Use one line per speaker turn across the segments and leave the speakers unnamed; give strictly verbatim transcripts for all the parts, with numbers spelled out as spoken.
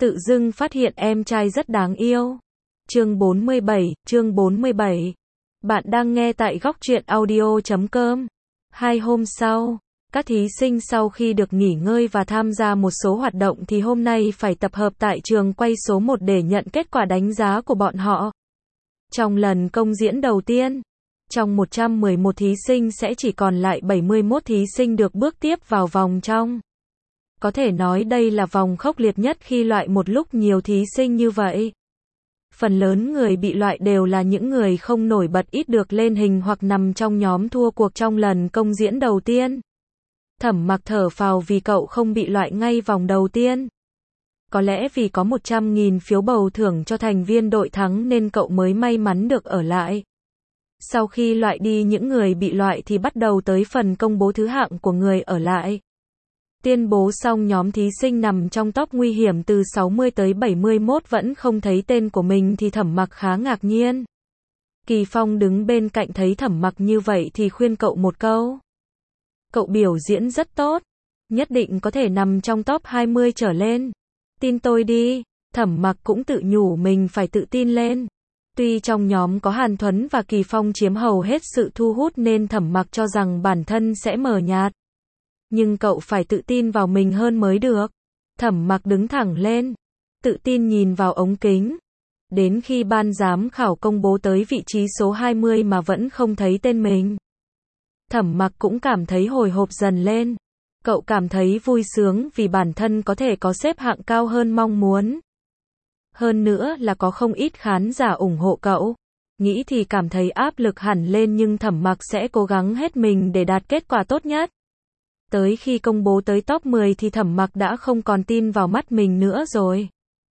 Tự dưng phát hiện em trai rất đáng yêu. Chương bốn mươi bảy, chương bốn mươi bảy. Bạn đang nghe tại góc truyện audio chấm com. Hai hôm sau, các thí sinh sau khi được nghỉ ngơi và tham gia một số hoạt động thì hôm nay phải tập hợp tại trường quay số một để nhận kết quả đánh giá của bọn họ. Trong lần công diễn đầu tiên, trong một trăm mười một thí sinh sẽ chỉ còn lại bảy mươi mốt thí sinh được bước tiếp vào vòng trong. Có thể nói đây là vòng khốc liệt nhất khi loại một lúc nhiều thí sinh như vậy. Phần lớn người bị loại đều là những người không nổi bật, ít được lên hình hoặc nằm trong nhóm thua cuộc trong lần công diễn đầu tiên. Thẩm Mặc thở phào vì cậu không bị loại ngay vòng đầu tiên. Có lẽ vì có một trăm nghìn phiếu bầu thưởng cho thành viên đội thắng nên cậu mới may mắn được ở lại. Sau khi loại đi những người bị loại thì bắt đầu tới phần công bố thứ hạng của người ở lại. Tuyên bố xong nhóm thí sinh nằm trong top nguy hiểm từ sáu mươi tới bảy mươi mốt vẫn không thấy tên của mình thì Thẩm Mặc khá ngạc nhiên. Kỳ Phong đứng bên cạnh thấy Thẩm Mặc như vậy thì khuyên cậu một câu. Cậu biểu diễn rất tốt, nhất định có thể nằm trong top hai mươi trở lên. Tin tôi đi, Thẩm Mặc cũng tự nhủ mình phải tự tin lên. Tuy trong nhóm có Hàn Thuấn và Kỳ Phong chiếm hầu hết sự thu hút nên Thẩm Mặc cho rằng bản thân sẽ mờ nhạt. Nhưng cậu phải tự tin vào mình hơn mới được. Thẩm Mặc đứng thẳng lên, tự tin nhìn vào ống kính. Đến khi ban giám khảo công bố tới vị trí số hai mươi mà vẫn không thấy tên mình. Thẩm Mặc cũng cảm thấy hồi hộp dần lên. Cậu cảm thấy vui sướng vì bản thân có thể có xếp hạng cao hơn mong muốn. Hơn nữa là có không ít khán giả ủng hộ cậu. Nghĩ thì cảm thấy áp lực hẳn lên nhưng Thẩm Mặc sẽ cố gắng hết mình để đạt kết quả tốt nhất. Tới khi công bố tới top mười thì Thẩm Mặc đã không còn tin vào mắt mình nữa rồi.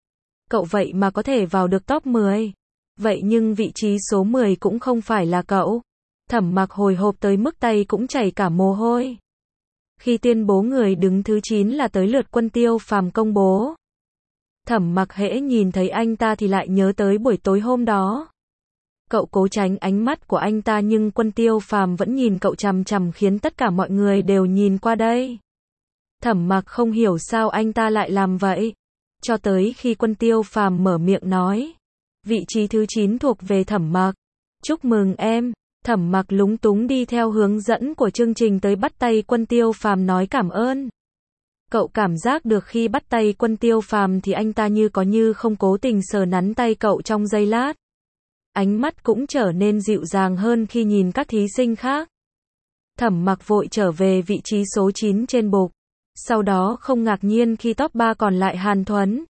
Cậu vậy mà có thể vào được top mười. Vậy nhưng vị trí số mười cũng không phải là cậu. Thẩm Mặc hồi hộp tới mức tay cũng chảy cả mồ hôi. Khi tuyên bố người đứng thứ chín là tới lượt Quân Tiêu Phàm công bố. Thẩm Mặc hễ nhìn thấy anh ta thì lại nhớ tới buổi tối hôm đó. Cậu cố tránh ánh mắt của anh ta nhưng Quân Tiêu Phàm vẫn nhìn cậu chằm chằm khiến tất cả mọi người đều nhìn qua đây. Thẩm Mặc không hiểu sao anh ta lại làm vậy. Cho tới khi Quân Tiêu Phàm mở miệng nói. Vị trí thứ chín thuộc về Thẩm Mặc. Chúc mừng em. Thẩm Mặc lúng túng đi theo hướng dẫn của chương trình tới bắt tay Quân Tiêu Phàm nói cảm ơn. Cậu cảm giác được khi bắt tay Quân Tiêu Phàm thì anh ta như có như không cố tình sờ nắn tay cậu trong giây lát. Ánh mắt cũng trở nên dịu dàng hơn khi nhìn các thí sinh khác. Thẩm Mặc vội trở về vị trí số chín trên bục. Sau đó không ngạc nhiên khi top ba còn lại Hàn Thuấn,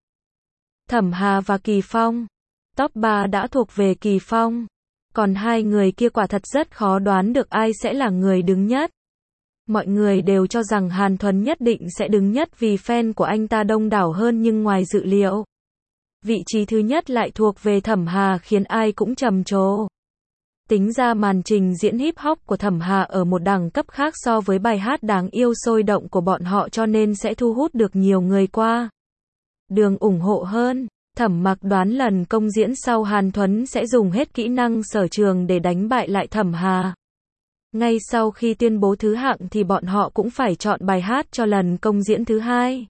Thẩm Hà và Kỳ Phong. Top ba đã thuộc về Kỳ Phong. Còn hai người kia quả thật rất khó đoán được ai sẽ là người đứng nhất. Mọi người đều cho rằng Hàn Thuấn nhất định sẽ đứng nhất vì fan của anh ta đông đảo hơn nhưng ngoài dự liệu. Vị trí thứ nhất lại thuộc về Thẩm Hà khiến ai cũng trầm trồ. Tính ra màn trình diễn hip hop của Thẩm Hà ở một đẳng cấp khác so với bài hát đáng yêu sôi động của bọn họ cho nên sẽ thu hút được nhiều người qua đường ủng hộ hơn. Thẩm Mặc đoán lần công diễn sau Hàn Thuấn sẽ dùng hết kỹ năng sở trường để đánh bại lại Thẩm Hà. Ngay sau khi tuyên bố thứ hạng thì bọn họ cũng phải chọn bài hát cho lần công diễn thứ hai.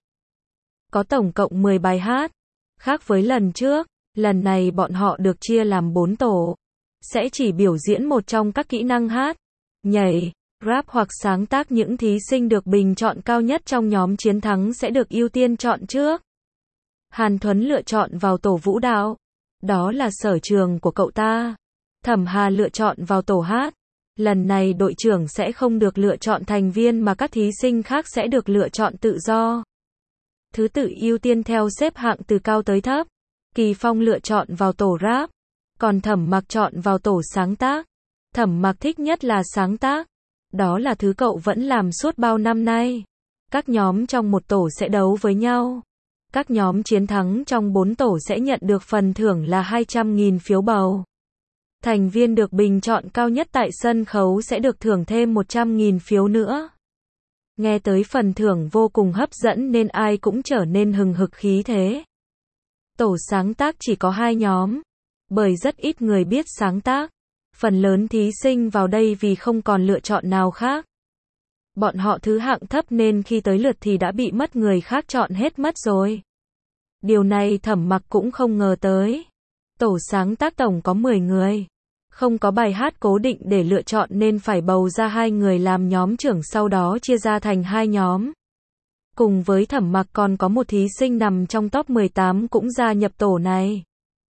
Có tổng cộng mười bài hát. Khác với lần trước, lần này bọn họ được chia làm bốn tổ. Sẽ chỉ biểu diễn một trong các kỹ năng hát, nhảy, rap hoặc sáng tác. Những thí sinh được bình chọn cao nhất trong nhóm chiến thắng sẽ được ưu tiên chọn trước. Hàn Thuấn lựa chọn vào tổ vũ đạo. Đó là sở trường của cậu ta. Thẩm Hà lựa chọn vào tổ hát. Lần này đội trưởng sẽ không được lựa chọn thành viên mà các thí sinh khác sẽ được lựa chọn tự do. Thứ tự ưu tiên theo xếp hạng từ cao tới thấp. Kỳ Phong lựa chọn vào tổ rap. Còn Thẩm Mặc chọn vào tổ sáng tác. Thẩm Mặc thích nhất là sáng tác. Đó là thứ cậu vẫn làm suốt bao năm nay. Các nhóm trong một tổ sẽ đấu với nhau. Các nhóm chiến thắng trong bốn tổ sẽ nhận được phần thưởng là hai trăm nghìn phiếu bầu. Thành viên được bình chọn cao nhất tại sân khấu sẽ được thưởng thêm một trăm nghìn phiếu nữa. Nghe tới phần thưởng vô cùng hấp dẫn nên ai cũng trở nên hừng hực khí thế. Tổ sáng tác chỉ có hai nhóm. Bởi rất ít người biết sáng tác. Phần lớn thí sinh vào đây vì không còn lựa chọn nào khác. Bọn họ thứ hạng thấp nên khi tới lượt thì đã bị mất người khác chọn hết mất rồi. Điều này Thẩm Mặc cũng không ngờ tới. Tổ sáng tác tổng có mười người. Không có bài hát cố định để lựa chọn nên phải bầu ra hai người làm nhóm trưởng, sau đó chia ra thành hai nhóm. Cùng với Thẩm Mặc còn có một thí sinh nằm trong top mười tám cũng gia nhập tổ này.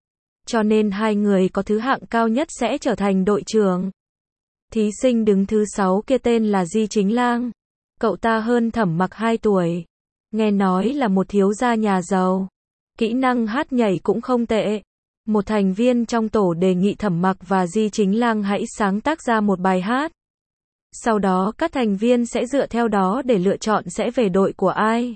Cho nên hai người có thứ hạng cao nhất sẽ trở thành đội trưởng. Thí sinh đứng thứ sáu kia tên là Di Chính Lang. Cậu ta hơn Thẩm Mặc hai tuổi. Nghe nói là một thiếu gia nhà giàu. Kỹ năng hát nhảy cũng không tệ. Một thành viên trong tổ đề nghị Thẩm Mặc và Di Chính Lang hãy sáng tác ra một bài hát. Sau đó các thành viên sẽ dựa theo đó để lựa chọn sẽ về đội của ai.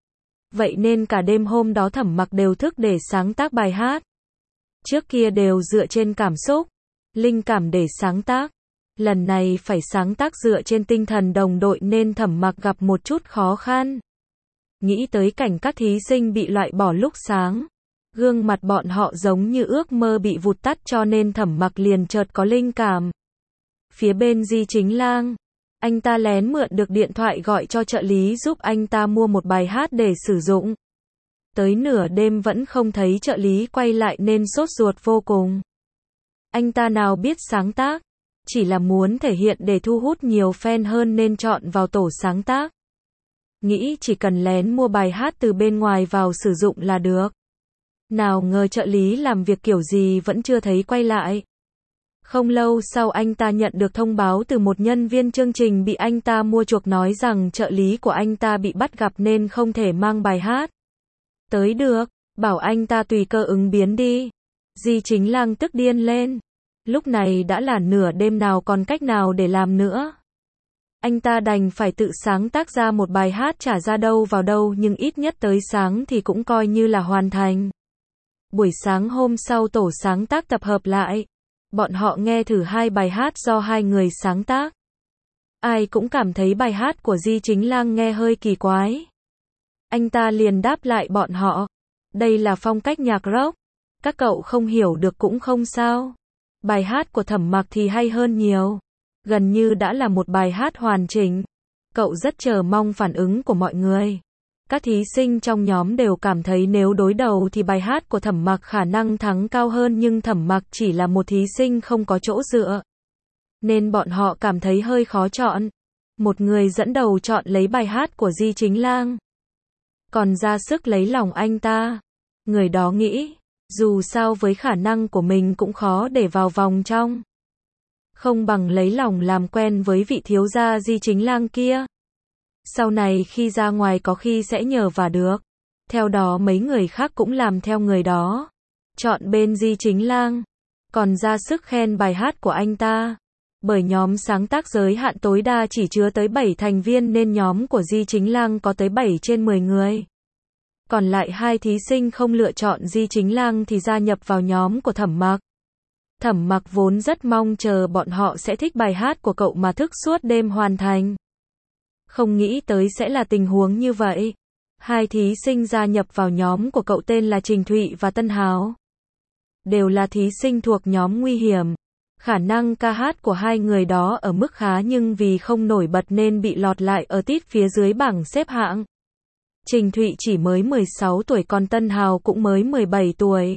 Vậy nên cả đêm hôm đó Thẩm Mặc đều thức để sáng tác bài hát. Trước kia đều dựa trên cảm xúc, linh cảm để sáng tác. Lần này phải sáng tác dựa trên tinh thần đồng đội nên Thẩm Mặc gặp một chút khó khăn. Nghĩ tới cảnh các thí sinh bị loại bỏ lúc sáng. Gương mặt bọn họ giống như ước mơ bị vụt tắt cho nên Thẩm Mặc liền chợt có linh cảm. Phía bên Di Chính Lang, anh ta lén mượn được điện thoại gọi cho trợ lý giúp anh ta mua một bài hát để sử dụng. Tới nửa đêm vẫn không thấy trợ lý quay lại nên sốt ruột vô cùng. Anh ta nào biết sáng tác, chỉ là muốn thể hiện để thu hút nhiều fan hơn nên chọn vào tổ sáng tác. Nghĩ chỉ cần lén mua bài hát từ bên ngoài vào sử dụng là được. Nào ngờ trợ lý làm việc kiểu gì vẫn chưa thấy quay lại. Không lâu sau anh ta nhận được thông báo từ một nhân viên chương trình bị anh ta mua chuộc nói rằng trợ lý của anh ta bị bắt gặp nên không thể mang bài hát tới được, bảo anh ta tùy cơ ứng biến đi. Di Chính Lang tức điên lên. Lúc này đã là nửa đêm, nào còn cách nào để làm nữa. Anh ta đành phải tự sáng tác ra một bài hát, chả ra đâu vào đâu nhưng ít nhất tới sáng thì cũng coi như là hoàn thành. Buổi sáng hôm sau tổ sáng tác tập hợp lại. Bọn họ nghe thử hai bài hát do hai người sáng tác. Ai cũng cảm thấy bài hát của Di Chính Lang nghe hơi kỳ quái. Anh ta liền đáp lại bọn họ. Đây là phong cách nhạc rock. Các cậu không hiểu được cũng không sao. Bài hát của Thẩm Mặc thì hay hơn nhiều. Gần như đã là một bài hát hoàn chỉnh. Cậu rất chờ mong phản ứng của mọi người. Các thí sinh trong nhóm đều cảm thấy nếu đối đầu thì bài hát của Thẩm Mặc khả năng thắng cao hơn, nhưng Thẩm Mặc chỉ là một thí sinh không có chỗ dựa. Nên bọn họ cảm thấy hơi khó chọn. Một người dẫn đầu chọn lấy bài hát của Di Chính Lang. Còn ra sức lấy lòng anh ta. Người đó nghĩ, dù sao với khả năng của mình cũng khó để vào vòng trong. Không bằng lấy lòng làm quen với vị thiếu gia Di Chính Lang kia. Sau này khi ra ngoài có khi sẽ nhờ vả được. Theo đó mấy người khác cũng làm theo người đó. Chọn bên Di Chính Lang. Còn ra sức khen bài hát của anh ta. Bởi nhóm sáng tác giới hạn tối đa chỉ chứa tới bảy thành viên nên nhóm của Di Chính Lang có tới bảy trên mười người. Còn lại hai thí sinh không lựa chọn Di Chính Lang thì gia nhập vào nhóm của Thẩm Mặc. Thẩm Mặc vốn rất mong chờ bọn họ sẽ thích bài hát của cậu mà thức suốt đêm hoàn thành. Không nghĩ tới sẽ là tình huống như vậy. Hai thí sinh gia nhập vào nhóm của cậu tên là Trình Thụy và Tân Hào. Đều là thí sinh thuộc nhóm nguy hiểm. Khả năng ca hát của hai người đó ở mức khá nhưng vì không nổi bật nên bị lọt lại ở tít phía dưới bảng xếp hạng. Trình Thụy chỉ mới mười sáu tuổi còn Tân Hào cũng mới mười bảy tuổi.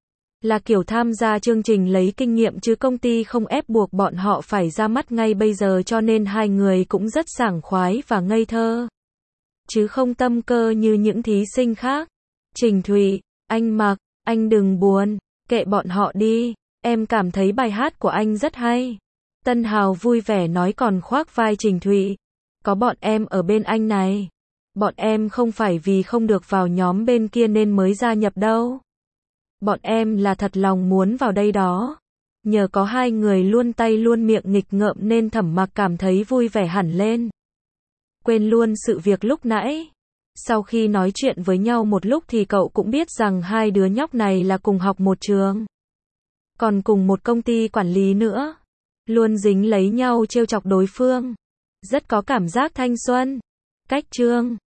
Là kiểu tham gia chương trình lấy kinh nghiệm chứ công ty không ép buộc bọn họ phải ra mắt ngay bây giờ, cho nên hai người cũng rất sảng khoái và ngây thơ. Chứ không tâm cơ như những thí sinh khác. Trình Thụy, anh Mặc, anh đừng buồn, kệ bọn họ đi, em cảm thấy bài hát của anh rất hay. Tân Hào vui vẻ nói còn khoác vai Trình Thụy. Có bọn em ở bên anh này. Bọn em không phải vì không được vào nhóm bên kia nên mới gia nhập đâu. Bọn em là thật lòng muốn vào đây đó. Nhờ có hai người luôn tay luôn miệng nghịch ngợm nên Thẩm Mặc cảm thấy vui vẻ hẳn lên. Quên luôn sự việc lúc nãy. Sau khi nói chuyện với nhau một lúc thì cậu cũng biết rằng hai đứa nhóc này là cùng học một trường. Còn cùng một công ty quản lý nữa. Luôn dính lấy nhau trêu chọc đối phương. Rất có cảm giác thanh xuân. Cách chương